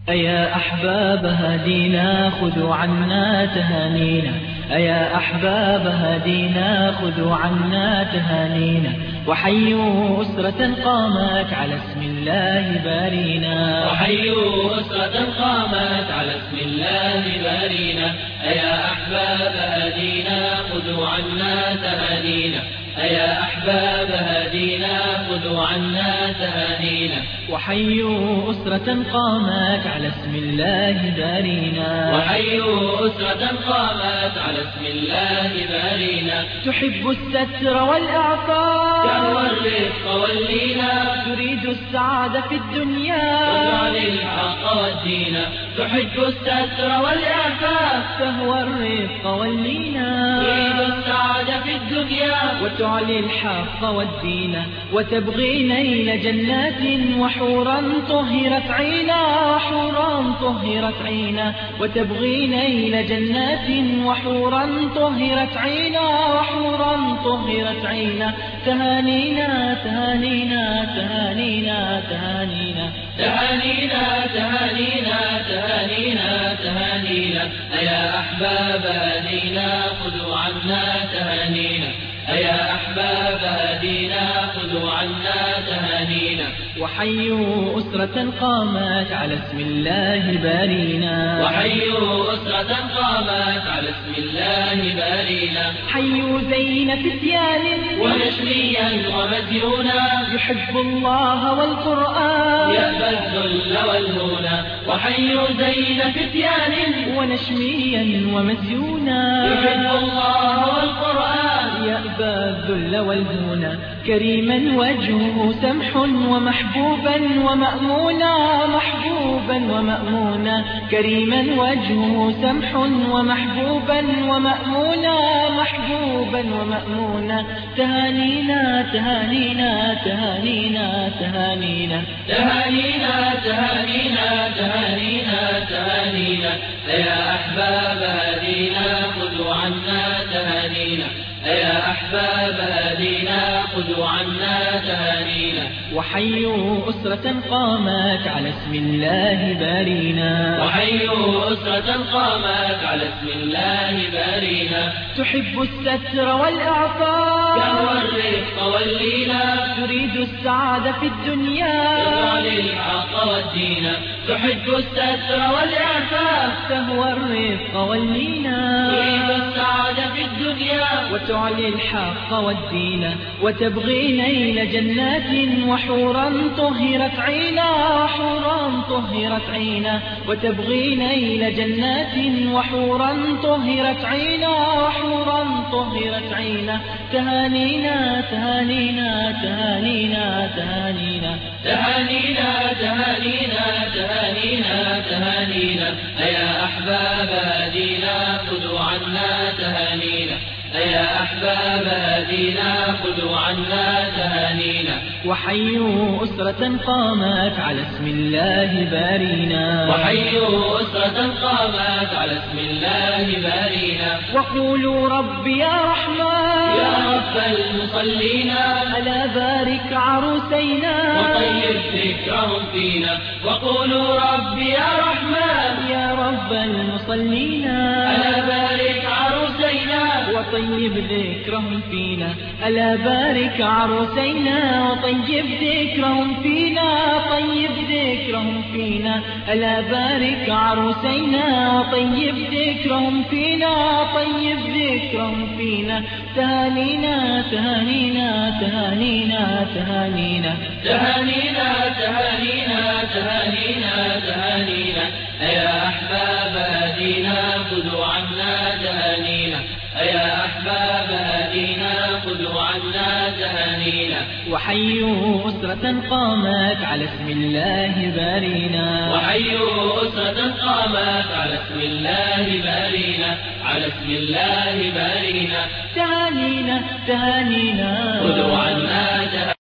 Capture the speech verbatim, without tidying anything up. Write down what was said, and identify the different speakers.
Speaker 1: أيا أحباب هدينا خذوا عنا تهانينا، أيا أحباب هدينا خذوا عنا تهانينا، وحيوا أسرة قامت على اسم الله بارينا،
Speaker 2: وحيوا أسرة قامت على اسم الله بارينا. أيا أحباب هدينا خذوا عنا تهانينا، أيا أحباب هدينا خذوا عنا تهانينا،
Speaker 1: وحيوا أسرة قامت على اسم الله بارينا،
Speaker 2: وحيوا أسرة قامت على اسم الله بارينا.
Speaker 1: تحب الستر والإعفاف
Speaker 2: تهوى الرفق واللينا،
Speaker 1: تريد السعادة في الدنيا
Speaker 2: وتعلي الحق والدين. تحب الستر والإعفاف،
Speaker 1: تهوى الرفق واللينا،
Speaker 2: تريد السعادة في الدنيا
Speaker 1: وتعلي الحق والدين، وتبغي نيل جنات وحورا طهرت عينا، حورا طهرت عينا، وتبغي نيل جنات وحورا طهرت عينا، وحورا طهرت عينا. تهانينا تهانينا تهانينا تهانينا
Speaker 2: تهانينا تهانينا تهانينا تهانينا. أيا أحباب هدينا خذوا عنا تهانينا، أيا أحباب هدينا خذوا عنا تهانينا،
Speaker 1: وحيوا أسرة قامت على اسم الله بارينا،
Speaker 2: وحيوا أسرة قامت على اسم الله بارينا.
Speaker 1: حيوا زين فتيان
Speaker 2: ونشميا ومزيونا،
Speaker 1: يحب الله والقرآن
Speaker 2: يأبى الذل والهونا. وحيوا زين فتيان
Speaker 1: ونشميا ومزيونا،
Speaker 2: يحب الله والقرآن
Speaker 1: يأبى الذل والهونا. كريما وجهه سمح ومحبوبا ومأمونا، محبوبا ومأمونا. كريما وجهه سمح ومحبوبا ومأمونا، محبوبا ومأمونا. تهانينا تهانينا تهانينا تهانينا
Speaker 2: تهانينا تهانينا تهانينا تهانينا. أيا أحباب هدينا خذوا عنا تهانينا، أيا أحباب هدينا خذوا عنا تهانينا،
Speaker 1: وحيوا أسرة قامت على اسم الله بارينا،
Speaker 2: وحيوا أسرة قامت على اسم الله بارينا.
Speaker 1: تحب الستر والإعفاف
Speaker 2: تهوى الرفق واللينا،
Speaker 1: تريد السعادة في الدنيا
Speaker 2: وتعلي الحق والدين. تحب الستر والإعفاف،
Speaker 1: تهوى الرفق واللينا،
Speaker 2: تريد السعادة في الدنيا
Speaker 1: وتعلي الحق والدين، وتبغي نيل جنات وحورا طهرت عينا، حورا طهرت عينا. وتبغي نيل جنات وحورا طهرت عينا، حورا طهرت عينا. تهانينا تهانينا تهانينا تهانينا
Speaker 2: تهانينا تهانينا تهانينا تهانينا. أيا أحباب هدينا خذوا عنا تهانينا، أيا أحباب هدينا خذوا عنا تهانينا،
Speaker 1: وحيوا أسرة قامت على اسم الله بارينا،
Speaker 2: وحيوا أسرة قامت على اسم الله بارينا.
Speaker 1: وقولوا رب يا رحمن
Speaker 2: يا رب المصلين،
Speaker 1: ألا بارك عروسينا
Speaker 2: وطيب ذكرهم فينا. وقولوا رب يا رحمن،
Speaker 1: يا رب المصلين
Speaker 2: ألا بارك عروسينا
Speaker 1: وطيب ذكرهم فينا. ألا بارك عروسينا وطيب ذكرهم فينا، طيب ذكرهم فينا. ألا بارك عروسينا وطيب ذكرهم فينا، طيب ذكرهم فينا. تهانينا تهانينا تهانينا تهانينا
Speaker 2: تهانينا تهانينا تهانينا تهانينا. أيا أحباب هدينا خذوا عنا تهانينا، أيا أحباب هدينا خذوا عنا تهانينا،
Speaker 1: وحيوا أسرة قامت على اسم الله بارينا،
Speaker 2: وحيوا أسرة قامت على اسم الله بارينا، على اسم الله بارينا.
Speaker 1: تهانينا تهانينا
Speaker 2: خذوا عنا تهانينا.